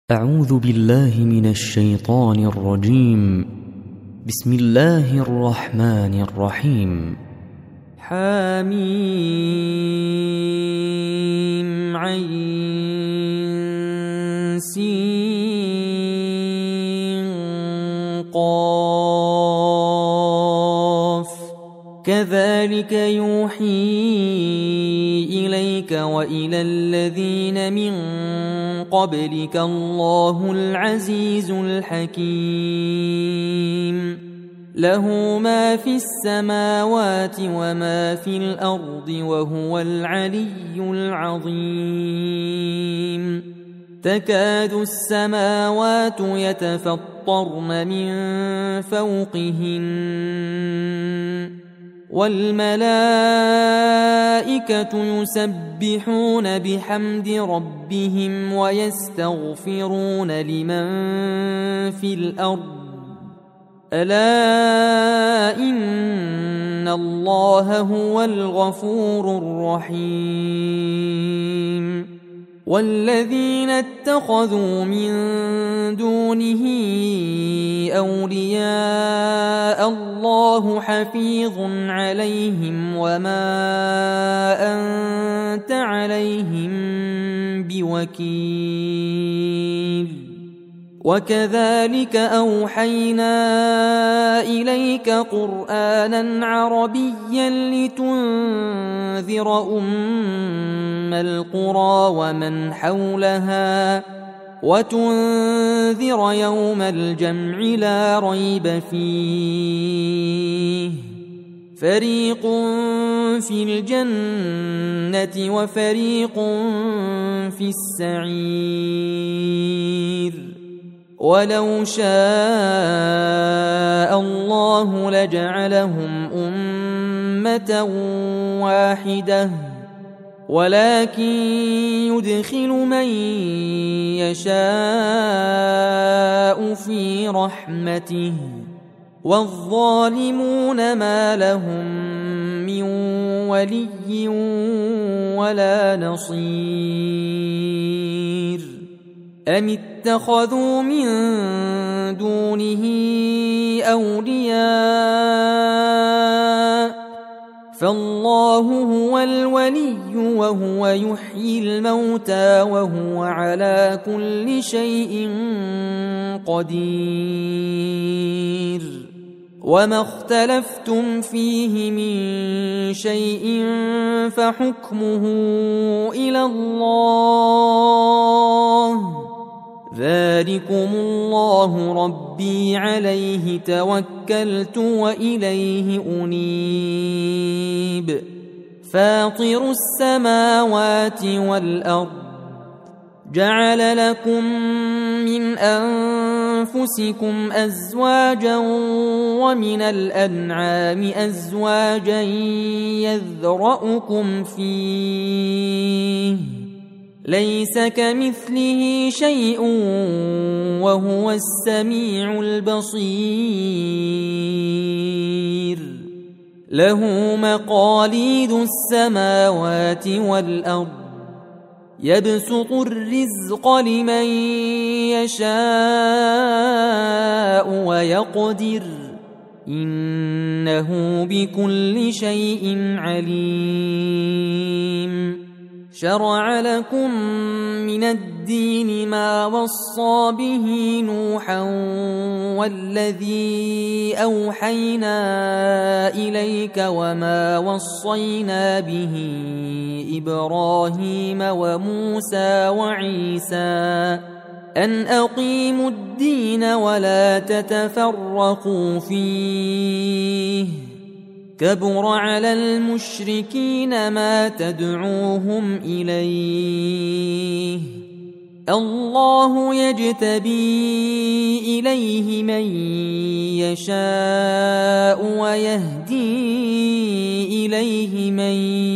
أعوذ بالله من الشيطان الرجيم. بسم الله الرحمن الرحيم. حميم عين سين قاف كذلك يوحي إليك وإلى الذين من قبلك الله العزيز الحكيم له ما في السماوات وما في الأرض وهو العلي العظيم تكاد السماوات يتفطرن من فوقهن والملائكة يسبحون بحمد ربهم ويستغفرون لمن في الأرض ألا إن الله هو الغفور الرحيم والذين اتخذوا من دونه أولياء الله حفيظ عليهم وما أنت عليهم بوكيل وكذلك أوحينا إليك قرآنا عربيا لتنذر أم القرى ومن حولها وتنذر يوم الجمع لا ريب فيه فريق في الجنة وفريق في السعير ولو شاء الله لجعلهم أمة واحدة ولكن يدخل من يشاء في رحمته والظالمون ما لهم من ولي ولا نصير أم اتخذوا من دونه أولياء فالله هو الولي وهو يحيي الموتى وهو على كل شيء قدير وما اختلفتم فيه من شيء فحكمه إلى الله ذلكم الله ربي عليه توكلت وإليه أنيب فاطر السماوات والأرض جعل لكم من أنفسكم أزواجا ومن الأنعام أزواجا يذرأكم فيه ليس كمثله شيء وهو السميع البصير له مقاليد السماوات والأرض يبسط الرزق لمن يشاء ويقدر إنه بكل شيء عليم شرع لكم من الدين ما وصى به نوحا والذي أوحينا إليك وما وصينا به إبراهيم وموسى وعيسى أن أقيموا الدين ولا تتفرقوا فيه كبر على المشركين ما تدعوهم إليه الله يجتبي إليه من يشاء ويهدي إليه من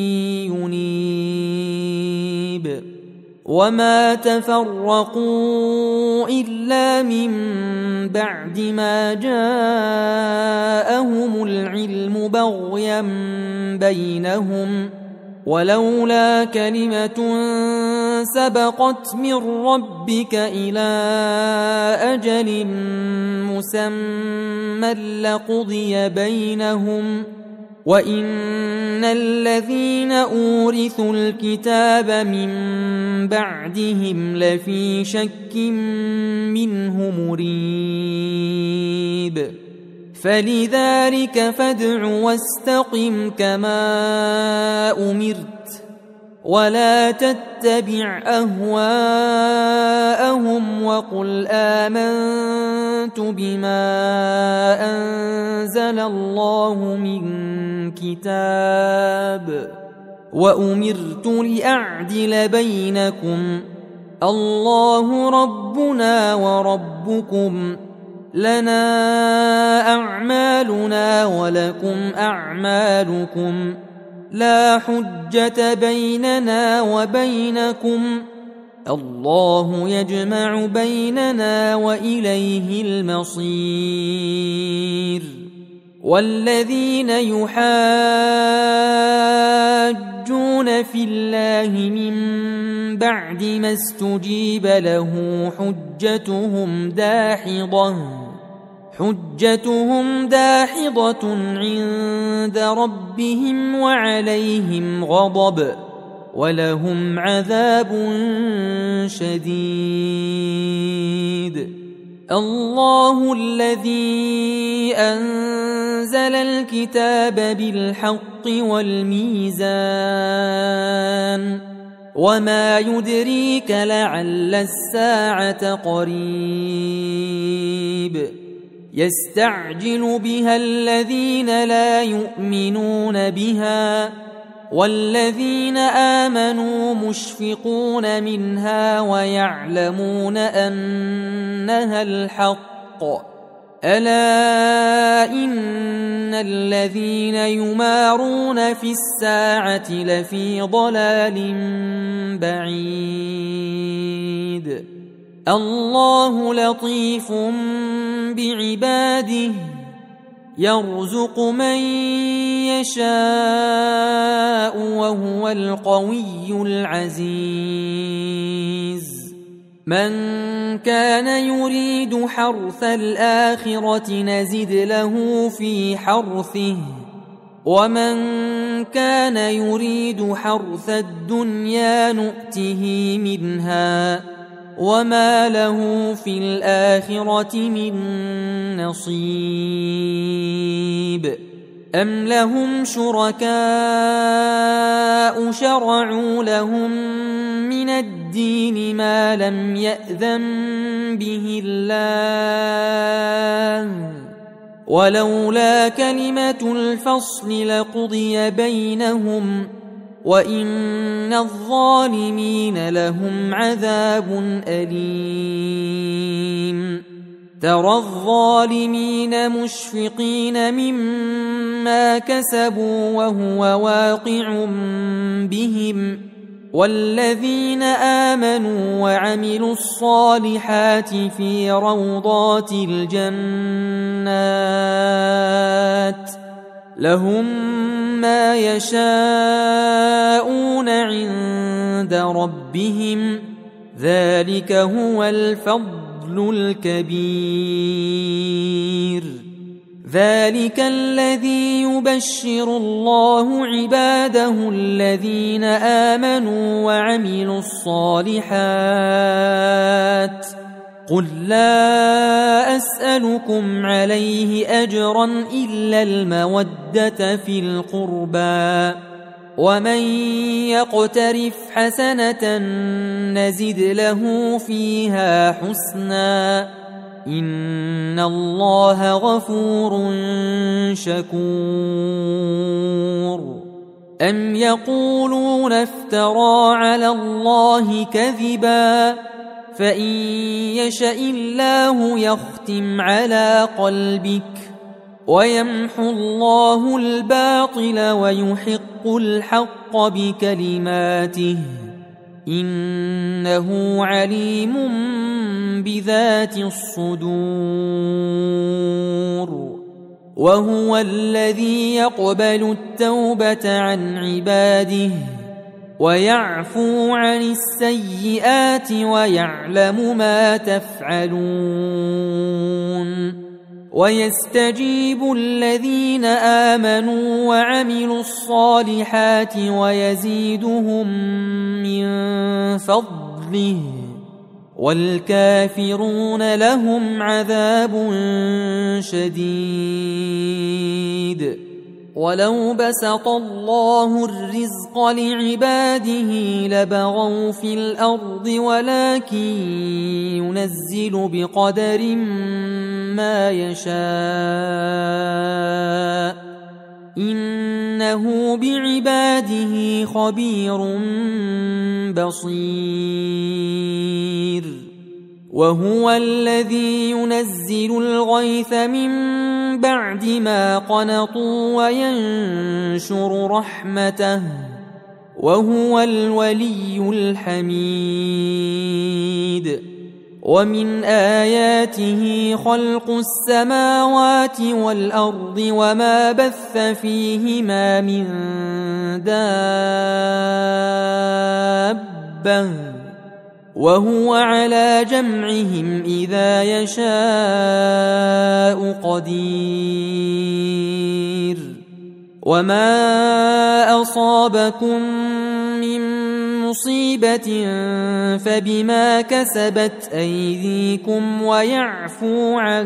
ينيب وما تفرقوا إلا من بعد ما جاءهم العلم بغيا بينهم ولولا كلمة سبقت من ربك إلى أجل مسمى لقضي بينهم وإن الذين أورثوا الكتاب من بعدهم لفي شك منه مريب فلذلك فادع واستقم كما أمرت ولا تتبع أهواءهم وقل آمنت بما أنزل الله من كتاب وأمرت لأعدل بينكم الله ربنا وربكم لنا أعمالنا ولكم أعمالكم لا حجة بيننا وبينكم الله يجمع بيننا وإليه المصير والذين يحاجون في الله من بعد ما استجيب له حجتهم داحضة عند ربهم وعليهم غضب ولهم عذاب شديد الله الذي أنزل الكتاب بالحق والميزان وما يدريك لعل الساعة قريب يستعجل بها الذين لا يؤمنون بها والذين آمنوا مشفقون منها ويعلمون أنها الحق ألا إن الذين يمارون في الساعة لفي ضلال بعيد الله لطيف بعباده يرزق من يشاء وهو القوي العزيز من كان يريد حرث الآخرة نزد له في حرثه ومن كان يريد حرث الدنيا نؤته منها وما له في الآخرة من نصيب أم لهم شركاء شرعوا لهم من الدين ما لم يأذن به الله ولولا كلمة الفصل لقضي بينهم وإن الظالمين لهم عذاب أليم ترى الظالمين مشفقين مما كسبوا وهو واقع بهم والذين آمنوا وعملوا الصالحات في روضات الجنات لهم ما يشاءون عند ربهم ذلك هو الفضل الكبير ذلك الذي يبشر الله عباده الذين آمنوا وعملوا الصالحات قل لا أسألكم عليه أجرا إلا المودة في القربى ومن يقترف حسنة نزد له فيها حسنا إن الله غفور شكور أم يقولون افترى على الله كذبا فإن يشأ الله يختم على قلبك ويمحو الله الباطل ويحق الحق بكلماته إنه عليم بذات الصدور وهو الذي يقبل التوبة عن عباده ويعفو عن السيئات ويعلم ما تفعلون ويستجيب الذين آمنوا وعملوا الصالحات ويزيدهم من فضله والكافرون لهم عذاب شديد ولو بسط الله الرزق لعباده لبغوا في الأرض ولكن ينزل بقدر ما يشاء إنه بعباده خبير بصير وهو الذي ينزل الغيث من بعد ما قنطوا وينشر رحمته وهو الولي الحميد ومن آياته خلق السماوات والأرض وما بث فيهما من دابة وهو على جمعهم إذا يشاء قدير وما أصابكم من مصيبة فبما كسبت أيديكم ويعفو عن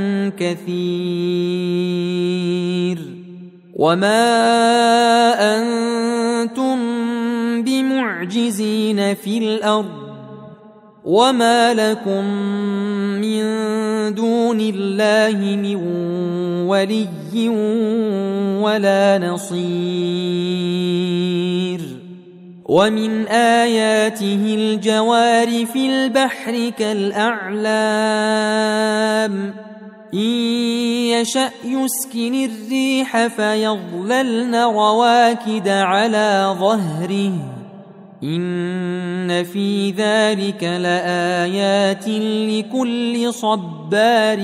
كثير وما أنتم بمعجزين في الأرض وما لكم من دون الله من ولي ولا نصير ومن آياته الجوار في البحر كالأعلام إن يشأ يسكن الريح فيظللن رواكد على ظهره إن في ذلك لآيات لكل صبار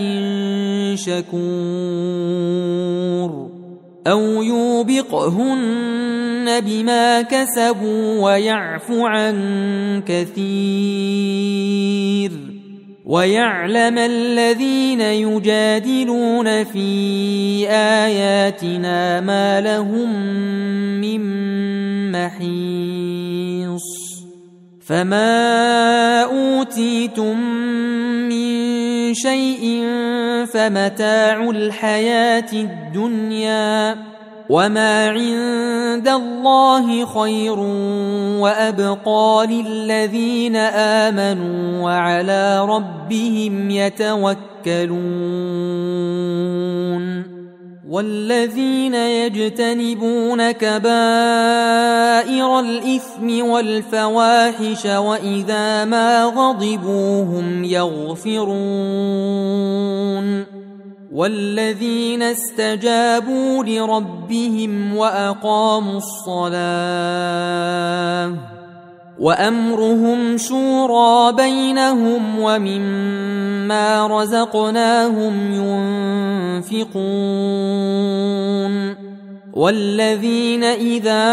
شكور أو يوبقهن بما كسبوا ويعفو عن كثير ويعلم الذين يجادلون في آياتنا ما لهم من محيص فما أوتيتم من شيء فمتاع الحياة الدنيا وما عند الله خير وأبقى للذين آمنوا وعلى ربهم يتوكلون والذين يجتنبون كبائر الإثم والفواحش وإذا ما غضبوا هم يغفرون والذين استجابوا لربهم وأقاموا الصلاة وأمرهم شورى بينهم ومما رزقناهم ينفقون والذين إذا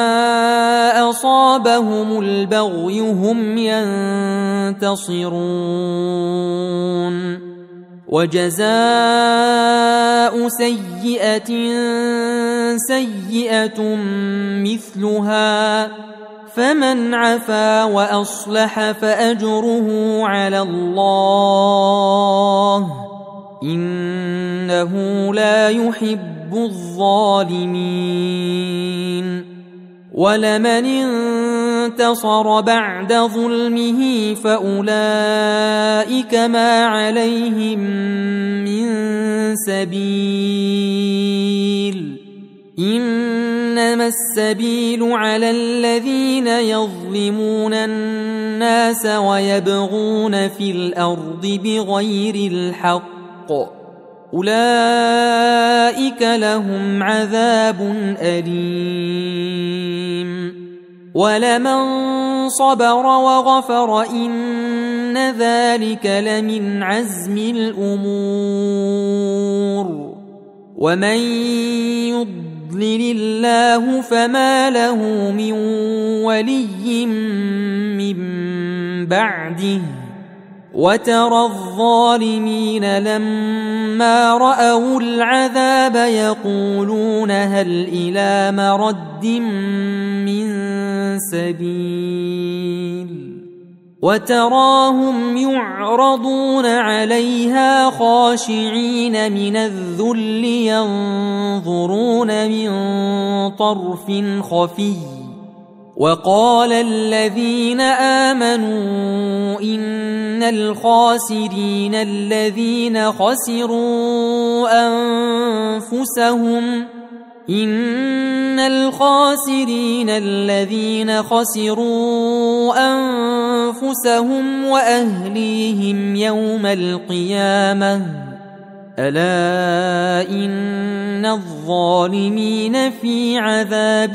أصابهم البغي هم ينتصرون وجزاء سيئة سيئة مثلها فمن عفا وأصلح فأجره على الله إنه لا يحب الظالمين ولمن انتصر بعد ظلمه فأولئك ما عليهم من سبيل إنما السبيل على الذين يظلمون الناس ويبغون في الأرض بغير الحق أولئك لهم عذاب أليم ولمن صبر وغفر إن ذلك لمن عزم الأمور ومن يضلل يضلل الله فما له من ولي من بعده وترى الظالمين لما رأوا العذاب يقولون هل إلى مرد من سبيل وتراهم يعرضون عليها خاشعين من الذل ينظرون من طرف خفي وقال الذين آمنوا إن الخاسرين الذين خسروا أنفسهم وأهليهم يوم القيامة ألا إن الظالمين في عذاب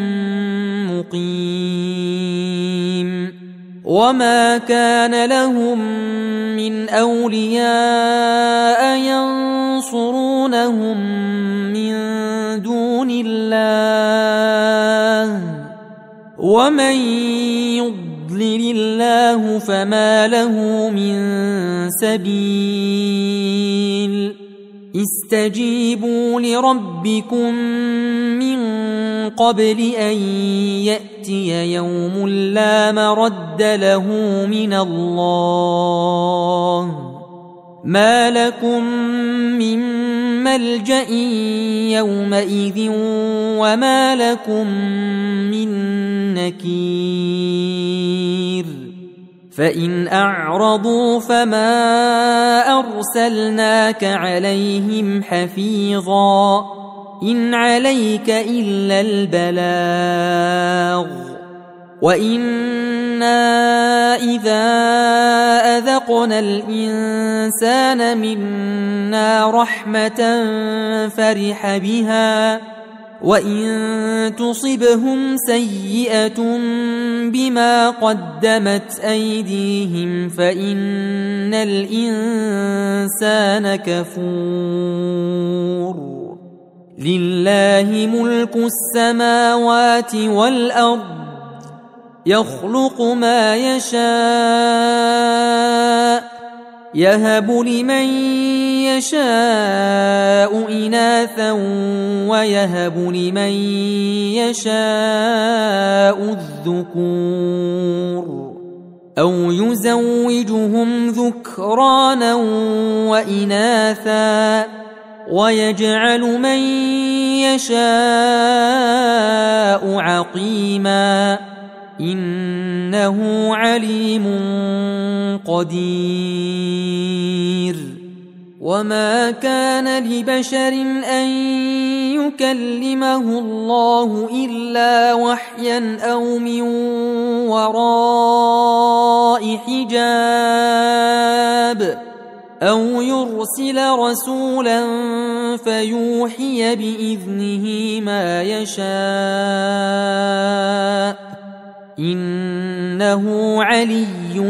مقيم وما كان لهم من أولياء ينصرونهم من دون الله ومن يضلل الله فما له من سبيل استجيبوا لربكم من قبل أن يأتي يوم لا مرد له من الله ما لكم من ملجأ يومئذ وما لكم من نكير فإن أعرضوا فما أرسلناك عليهم حفيظا إن عليك إلا البلاغ وإنا إذا أذقنا الإنسان منا رحمة فرح بها وإن تصبهم سيئة بما قدمت أيديهم فإن الإنسان كفور لله ملك السماوات والأرض يخلق ما يشاء يهب لمن يشاء إناثا ويهب لمن يشاء الذكور أو يزوجهم ذكرانا وإناثا ويجعل من يشاء عقيما إنه عليم قدير وما كان لبشر أن يكلمه الله إلا وحيا أو من وراء حجاب أو يرسل رسولا فيوحي بإذنه ما يشاء إنه علي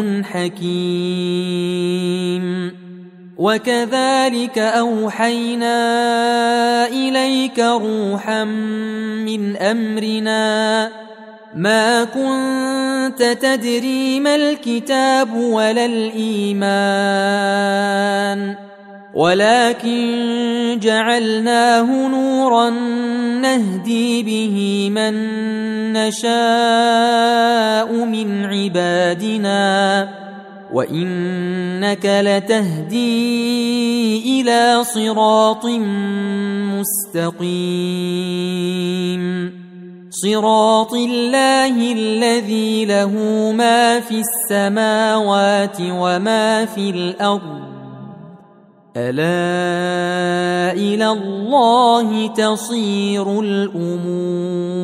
حكيم وكذلك أوحينا إليك روحا من أمرنا ما كنت تدري ما الكتاب ولا الإيمان ولكن جعلناه نورا نهدي به من نشاء من عبادنا وإنك لتهدي إلى صراط مستقيم صراط الله الذي له ما في السماوات وما في الأرض ألا إلى الله تصير الأمور